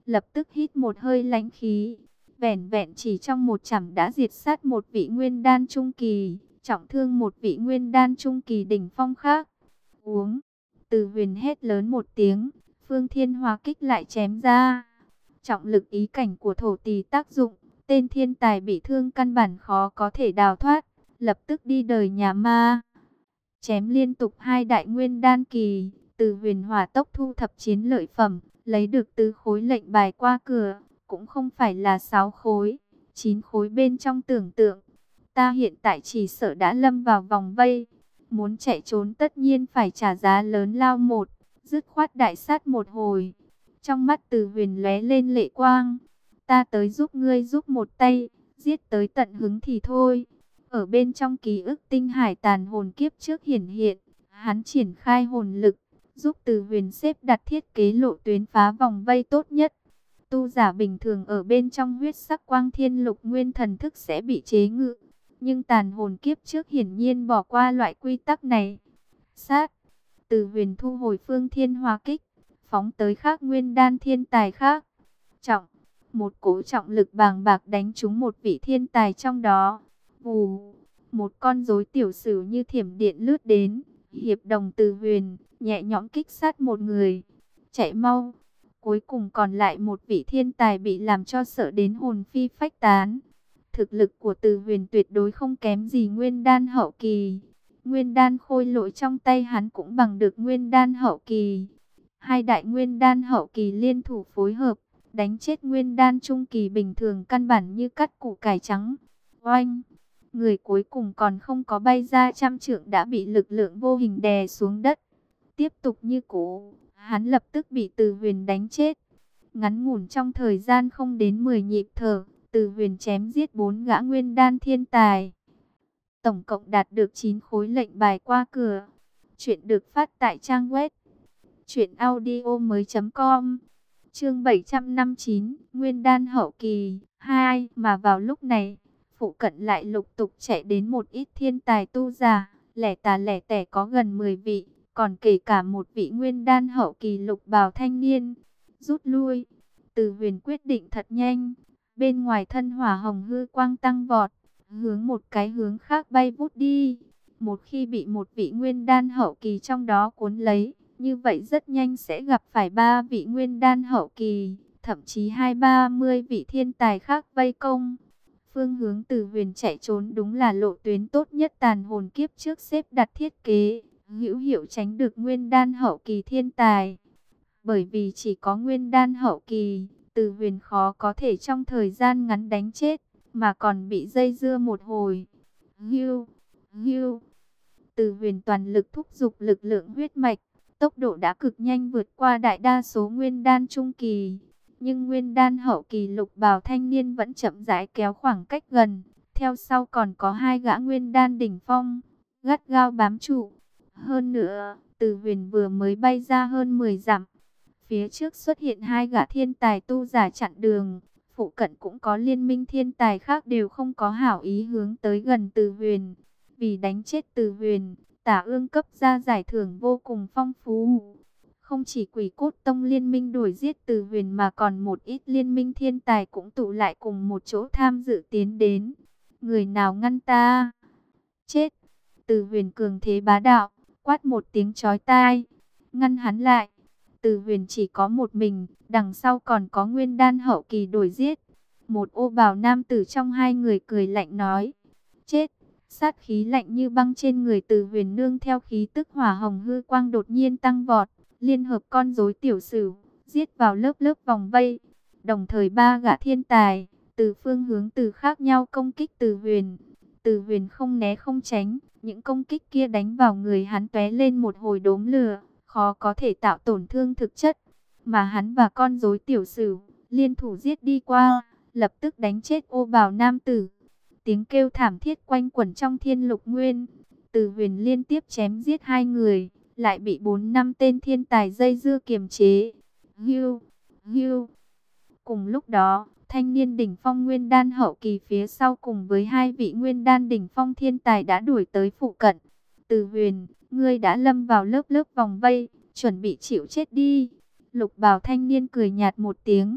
lập tức hít một hơi lãnh khí. Vẻn vẹn chỉ trong một chảm đã diệt sát một vị nguyên đan trung kỳ, trọng thương một vị nguyên đan trung kỳ đỉnh phong khác. Uống, Từ Huyền hét lớn một tiếng, Phương Thiên Hóa Kích lại chém ra. Trọng lực ý cảnh của thổ tỳ tác dụng, tên thiên tài bị thương căn bản khó có thể đào thoát, lập tức đi đời nhà ma. Chém liên tục hai đại nguyên đan kỳ, Từ Huyền hỏa tốc thu thập chiến lợi phẩm, lấy được tứ khối lệnh bài qua cửa, cũng không phải là sáu khối, chín khối bên trong tưởng tượng. Ta hiện tại chỉ sợ đã lâm vào vòng vây, muốn chạy trốn tất nhiên phải trả giá lớn lao một, dứt khoát đại sát một hồi. Trong mắt Từ Huyền lóe lên lệ quang, ta tới giúp ngươi giúp một tay, giết tới tận hứng thì thôi. Ở bên trong ký ức tinh hải tàn hồn kiếp trước hiển hiện, hắn triển khai hồn lực, giúp Từ Huyền xếp đặt thiết kế lộ tuyến phá vòng vây tốt nhất. Tu giả bình thường ở bên trong huyết sắc quang thiên lục nguyên thần thức sẽ bị chế ngự, nhưng tàn hồn kiếp trước hiển nhiên bỏ qua loại quy tắc này. Sát, Từ Huyền thu hồi Phương Thiên Hóa Kích, phóng tới khác nguyên đan thiên tài khác. Trọng, một cỗ trọng lực bàng bạc đánh trúng một vị thiên tài trong đó. Vù, một con rối tiểu sử như thiểm điện lướt đến, hiệp đồng Từ Huyền, nhẹ nhõm kích sát một người. Chạy mau. Cuối cùng còn lại một vị thiên tài bị làm cho sợ đến hồn phi phách tán. Thực lực của Từ Huyền tuyệt đối không kém gì nguyên đan hậu kỳ. Nguyên đan khôi lỗi trong tay hắn cũng bằng được nguyên đan hậu kỳ. Hai đại nguyên đan hậu kỳ liên thủ phối hợp, đánh chết nguyên đan trung kỳ bình thường căn bản như cắt củ cải trắng. Oanh! Người cuối cùng còn không có bay ra trăm trượng đã bị lực lượng vô hình đè xuống đất. Tiếp tục như cũ, hắn lập tức bị Từ Huyền đánh chết. Ngắn ngủn trong thời gian không đến mười nhịp thở, Từ Huyền chém giết bốn gã nguyên đan thiên tài. Tổng cộng đạt được chín khối lệnh bài qua cửa. Chuyện được phát tại trang web truyện audio mới chấm com. Chương bảy trăm năm mươi chín, Nguyên đan hậu kỳ hai. Mà vào lúc này, phụ cận lại lục tục chạy đến một ít thiên tài tu giả, lẻ tà lẻ tẻ có gần mười vị, còn kể cả một vị nguyên đan hậu kỳ lục bào thanh niên. Rút lui, Từ Huyền quyết định thật nhanh. Bên ngoài thân hỏa hồng hư quang tăng vọt, hướng một cái hướng khác bay vút đi. Một khi bị một vị nguyên đan hậu kỳ trong đó cuốn lấy, như vậy rất nhanh sẽ gặp phải ba vị nguyên đan hậu kỳ, thậm chí hai ba mươi vị thiên tài khác vây công. Phương hướng Từ Huyền chạy trốn đúng là lộ tuyến tốt nhất tàn hồn kiếp trước xếp đặt thiết kế, hữu hiệu tránh được nguyên đan hậu kỳ thiên tài. Bởi vì chỉ có nguyên đan hậu kỳ, Từ Huyền khó có thể trong thời gian ngắn đánh chết, mà còn bị dây dưa một hồi. Hưu, hưu. Từ Huyền toàn lực thúc giục lực lượng huyết mạch, tốc độ đã cực nhanh vượt qua đại đa số nguyên đan trung kỳ. Nhưng nguyên đan hậu kỳ lục bào thanh niên vẫn chậm rãi kéo khoảng cách gần. Theo sau còn có hai gã nguyên đan đỉnh phong, gắt gao bám trụ. Hơn nữa, Từ Huyền vừa mới bay ra hơn mười dặm. Phía trước xuất hiện hai gã thiên tài tu giả chặn đường. Phụ cận cũng có liên minh thiên tài khác đều không có hảo ý hướng tới gần Từ Huyền. Vì đánh chết Từ Huyền, Tả Ương cấp ra giải thưởng vô cùng phong phú. Không chỉ Quỷ Cốt Tông liên minh đuổi giết Từ Huyền mà còn một ít liên minh thiên tài cũng tụ lại cùng một chỗ tham dự tiến đến. Người nào ngăn ta? Chết! Từ Huyền cường thế bá đạo, quát một tiếng chói tai, ngăn hắn lại. Từ Huyền chỉ có một mình, đằng sau còn có nguyên đan hậu kỳ đuổi giết. Một ô bào nam tử trong hai người cười lạnh nói, chết! Sát khí lạnh như băng trên người Từ Huyền nương theo khí tức hỏa hồng hư quang đột nhiên tăng vọt, liên hợp con rối tiểu sử, giết vào lớp lớp vòng vây. Đồng thời ba gã thiên tài, từ phương hướng từ khác nhau công kích Từ Huyền. Từ Huyền không né không tránh, những công kích kia đánh vào người hắn tóe lên một hồi đốm lửa, khó có thể tạo tổn thương thực chất. Mà hắn và con rối tiểu sử, liên thủ giết đi qua, lập tức đánh chết ô bào nam tử. Tiếng kêu thảm thiết quanh quẩn trong thiên lục nguyên. Từ Huyền liên tiếp chém giết hai người, lại bị bốn năm tên thiên tài dây dưa kiềm chế. Hưu, hưu. Cùng lúc đó, thanh niên đỉnh phong nguyên đan hậu kỳ phía sau cùng với hai vị nguyên đan đỉnh phong thiên tài đã đuổi tới phụ cận. Từ Huyền, ngươi đã lâm vào lớp lớp vòng vây, chuẩn bị chịu chết đi. Lục bào thanh niên cười nhạt một tiếng,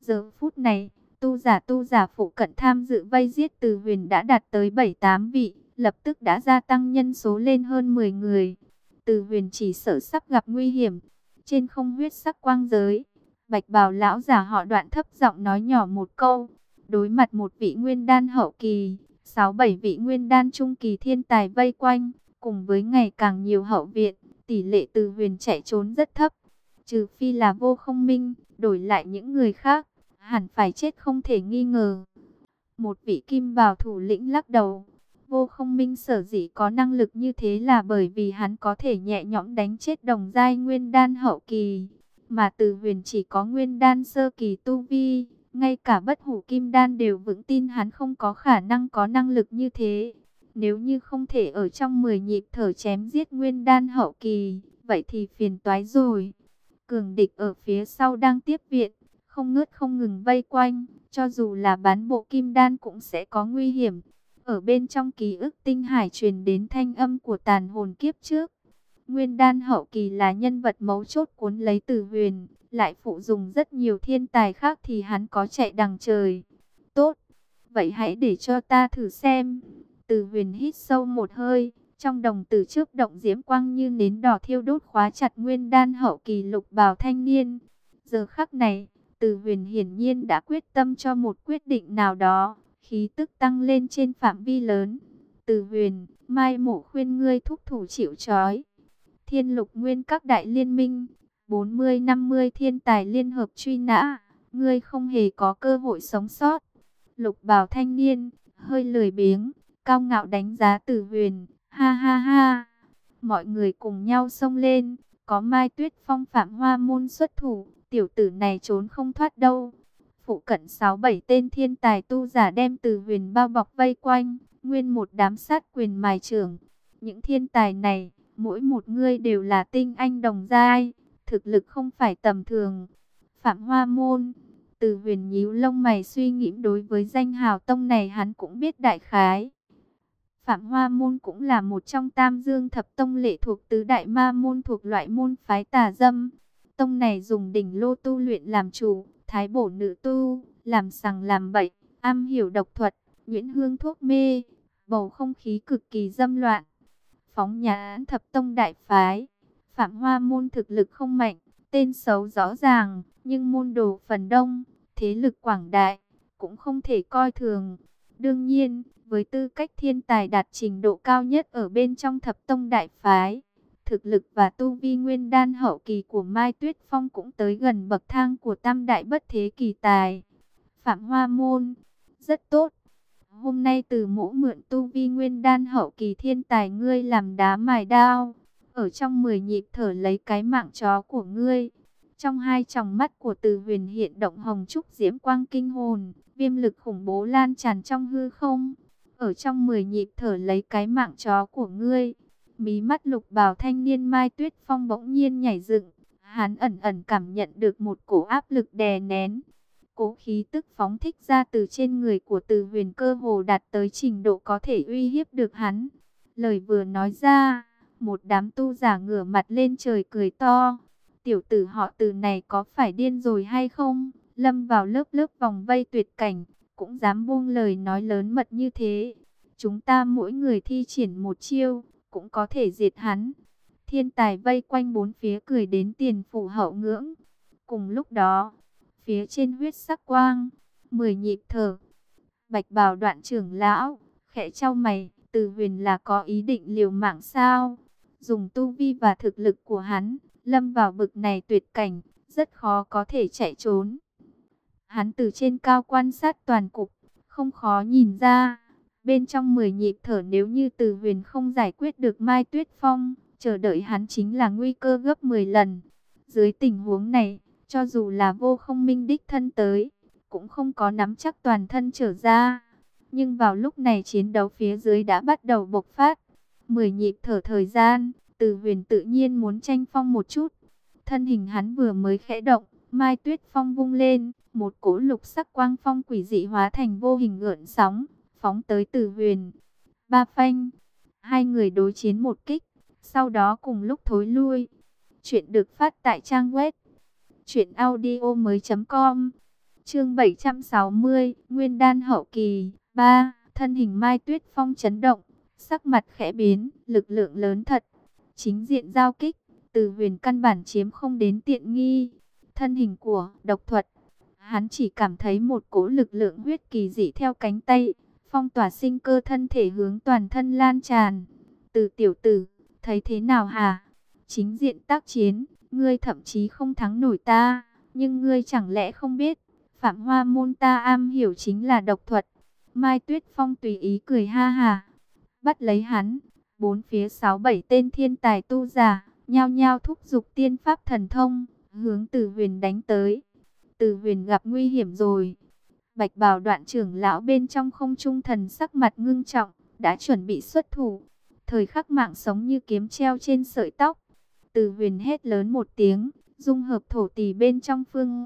Giờ phút này, tu giả tu giả phụ cận tham dự vây giết Từ Huyền đã đạt tới bảy tám vị, lập tức đã gia tăng nhân số lên hơn mười người. Từ Huyền chỉ sợ sắp gặp nguy hiểm. Trên không huyết sắc quang giới, Bạch Bào lão giả họ Đoạn thấp giọng nói nhỏ một câu. Đối mặt một vị nguyên đan hậu kỳ, sáu bảy vị nguyên đan trung kỳ thiên tài vây quanh, cùng với ngày càng nhiều hậu viện, tỷ lệ Từ Huyền chạy trốn rất thấp. Trừ phi là Vô Không Minh, đổi lại những người khác, hẳn phải chết không thể nghi ngờ. Một vị kim bào thủ lĩnh lắc đầu. Vô Không Minh sở dĩ có năng lực như thế là bởi vì hắn có thể nhẹ nhõm đánh chết đồng giai nguyên đan hậu kỳ, mà Từ Huyền chỉ có nguyên đan sơ kỳ tu vi. Ngay cả bất hủ kim đan đều vững tin hắn không có khả năng có năng lực như thế. Nếu như không thể ở trong mười nhịp thở chém giết nguyên đan hậu kỳ, vậy thì phiền toái rồi. Cường địch ở phía sau đang tiếp viện, không ngớt không ngừng vây quanh, cho dù là bán bộ kim đan cũng sẽ có nguy hiểm. Ở bên trong ký ức tinh hải truyền đến thanh âm của tàn hồn kiếp trước. Nguyên đan hậu kỳ là nhân vật mấu chốt cuốn lấy Từ Huyền, lại phụ dùng rất nhiều thiên tài khác thì hắn có chạy đằng trời. Tốt, vậy hãy để cho ta thử xem. Từ Huyền hít sâu một hơi, trong đồng tử trước động diễm quang như nến đỏ thiêu đốt khóa chặt nguyên đan hậu kỳ lục bào thanh niên. Giờ khắc này, Từ Huyền hiển nhiên đã quyết tâm cho một quyết định nào đó, khí tức tăng lên trên phạm vi lớn. Từ Huyền, Mai Mộ khuyên ngươi thúc thủ chịu trói. Thiên Lục Nguyên các đại liên minh, bốn mươi năm mươi thiên tài liên hợp truy nã, ngươi không hề có cơ hội sống sót. Lục bào thanh niên, hơi lười biếng, cao ngạo đánh giá Từ Huyền, ha ha ha. Mọi người cùng nhau xông lên, có Mai Tuyết Phong Phạm Hoa Môn xuất thủ, tiểu tử này trốn không thoát đâu. Phụ cận sáu bảy tên thiên tài tu giả đem Từ Huyền bao bọc vây quanh, nguyên một đám sát quyền mài trưởng. Những thiên tài này, mỗi một người đều là tinh anh đồng giai, thực lực không phải tầm thường. Phạm Hoa Môn, Từ Huyền nhíu lông mày suy nghĩ, đối với danh hào tông này hắn cũng biết đại khái. Phạm Hoa Môn cũng là một trong Tam Dương Thập Tông lệ thuộc tứ đại ma môn thuộc loại môn phái tà dâm. Tông này dùng đỉnh lô tu luyện làm chủ, thái bổ nữ tu, làm sằng làm bậy, am hiểu độc thuật, nhuyễn hương thuốc mê, bầu không khí cực kỳ dâm loạn. Phóng nhãn Thập Tông đại phái, Phạm Hoa Môn thực lực không mạnh, tên xấu rõ ràng, nhưng môn đồ phần đông, thế lực quảng đại, cũng không thể coi thường. Đương nhiên, với tư cách thiên tài đạt trình độ cao nhất ở bên trong Thập Tông đại phái, thực lực và tu vi nguyên đan hậu kỳ của Mai Tuyết Phong cũng tới gần bậc thang của tam đại bất thế kỳ tài. Phạm Hoa Môn, rất tốt. Hôm nay Từ Mỗ mượn tu vi nguyên đan hậu kỳ thiên tài ngươi làm đá mài đao, ở trong mười nhịp thở lấy cái mạng chó của ngươi. Trong hai tròng mắt của Từ Huyền hiện động hồng trúc diễm quang kinh hồn, viêm lực khủng bố lan tràn trong hư không. Ở trong mười nhịp thở lấy cái mạng chó của ngươi. Mí mắt lục bào thanh niên Mai Tuyết Phong bỗng nhiên nhảy dựng, hắn ẩn ẩn cảm nhận được một cổ áp lực đè nén. Cố khí tức phóng thích ra từ trên người của Từ Huyền cơ hồ đạt tới trình độ có thể uy hiếp được hắn. Lời vừa nói ra, một đám tu giả ngửa mặt lên trời cười to. Tiểu tử họ Từ này có phải điên rồi hay không? Lâm vào lớp lớp vòng vây tuyệt cảnh, cũng dám buông lời nói lớn mật như thế. Chúng ta mỗi người thi triển một chiêu, cũng có thể diệt hắn. Thiên tài vây quanh bốn phía cười đến tiền phủ hậu ngưỡng. Cùng lúc đó, phía trên huyết sắc quang, mười nhịp thở. Bạch Bào Đoạn trưởng lão, khẽ chau mày, Từ Huyền là có ý định liều mạng sao? Dùng tu vi và thực lực của hắn, lâm vào bực này tuyệt cảnh, rất khó có thể chạy trốn. Hắn từ trên cao quan sát toàn cục, không khó nhìn ra. Bên trong mười nhịp thở, nếu như Từ Huyền không giải quyết được Mai Tuyết Phong, chờ đợi hắn chính là nguy cơ gấp mười lần. Dưới tình huống này, cho dù là Vô Không Minh đích thân tới, cũng không có nắm chắc toàn thân trở ra. Nhưng vào lúc này chiến đấu phía dưới đã bắt đầu bộc phát. Mười nhịp thở thời gian, Từ Huyền tự nhiên muốn tranh phong một chút. Thân hình hắn vừa mới khẽ động, Mai Tuyết Phong vung lên, một cỗ lục sắc quang phong quỷ dị hóa thành vô hình gợn sóng, phóng tới Từ Huyền. Ba phanh, hai người đối chiến một kích, sau đó cùng lúc thối lui. Chuyện được phát tại trang web truyện audio mới chấm com. Chương bảy trăm sáu mươi, Nguyên đan hậu kỳ. Ba. Thân hình Mai Tuyết Phong chấn động, sắc mặt khẽ biến, lực lượng lớn thật. Chính diện giao kích, Từ Huyền căn bản chiếm không đến tiện nghi. Thân hình của độc thuật, hắn chỉ cảm thấy một cỗ lực lượng huyết kỳ dị theo cánh tay, phong tỏa sinh cơ thân thể hướng toàn thân lan tràn. Từ tiểu tử, thấy thế nào hả? Chính diện tác chiến, ngươi thậm chí không thắng nổi ta, nhưng ngươi chẳng lẽ không biết, Phạm Hoa môn ta am hiểu chính là độc thuật. Mai Tuyết Phong tùy ý cười ha hà, bắt lấy hắn. Bốn phía sáu bảy tên thiên tài tu giả, nhao nhao thúc giục tiên pháp thần thông, hướng Từ Huyền đánh tới. Từ Huyền gặp nguy hiểm rồi. Bạch Bào Đoạn trưởng lão bên trong không trung thần sắc mặt ngưng trọng, đã chuẩn bị xuất thủ. Thời khắc mạng sống như kiếm treo trên sợi tóc. Từ Huyền hét lớn một tiếng, dung hợp thổ tỷ bên trong phương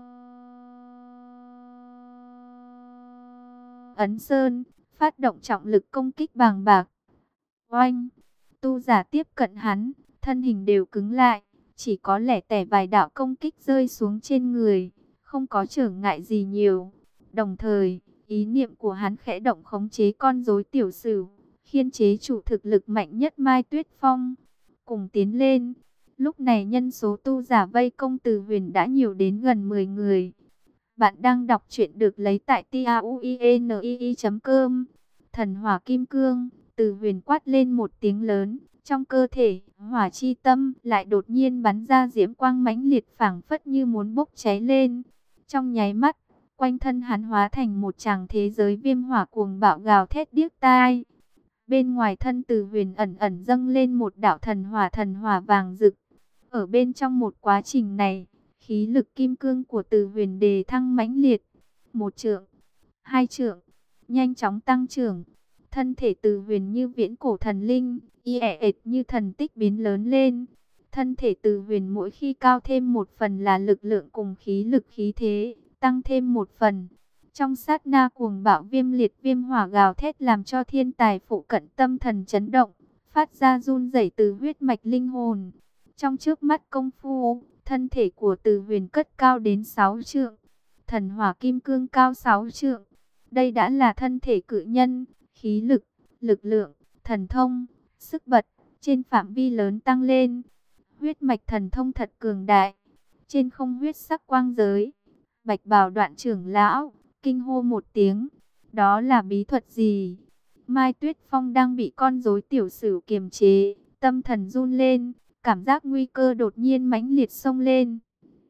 Ấn Sơn, phát động trọng lực công kích bàng bạc. Oanh! Tu giả tiếp cận hắn, thân hình đều cứng lại, chỉ có lẻ tẻ vài đạo công kích rơi xuống trên người, không có trở ngại gì nhiều. Đồng thời, ý niệm của hắn khẽ động khống chế con rối tiểu sửu, khiên chế chủ thực lực mạnh nhất Mai Tuyết Phong. Cùng tiến lên, lúc này nhân số tu giả vây công Từ Huyền đã nhiều đến gần mười người. Bạn đang đọc truyện được lấy tại tauinii chấm com. Thần hỏa kim cương, Từ Huyền quát lên một tiếng lớn, trong cơ thể, hỏa chi tâm lại đột nhiên bắn ra diễm quang mãnh liệt phảng phất như muốn bốc cháy lên. Trong nháy mắt, quanh thân hắn hóa thành một tràng thế giới viêm hỏa cuồng bạo gào thét điếc tai. Bên ngoài thân Từ Huyền ẩn ẩn dâng lên một đạo thần hỏa thần hỏa vàng rực. Ở bên trong một quá trình này, khí lực kim cương của Từ Huyền đề thăng mãnh liệt. Một trượng, hai trượng, nhanh chóng tăng trưởng. Thân thể Từ Huyền như viễn cổ thần linh, y ẹ ệt như thần tích biến lớn lên. Thân thể Từ Huyền mỗi khi cao thêm một phần là lực lượng cùng khí lực khí thế, tăng thêm một phần. Trong sát na cuồng bạo viêm liệt viêm hỏa gào thét làm cho thiên tài phụ cận tâm thần chấn động, phát ra run rẩy từ huyết mạch linh hồn. Trong trước mắt công phu, thân thể của Từ Huyền cất cao đến sáu trượng, thần hỏa kim cương cao sáu trượng. Đây đã là thân thể cự nhân, khí lực, lực lượng, thần thông, sức bật, trên phạm vi lớn tăng lên. Huyết mạch thần thông thật cường đại, trên không huyết sắc quang giới. Bạch Bào Đoạn trưởng lão kinh hô một tiếng, đó là bí thuật gì? Mai Tuyết Phong đang bị con rối tiểu sửu kiềm chế, tâm thần run lên, cảm giác nguy cơ đột nhiên mãnh liệt xông lên.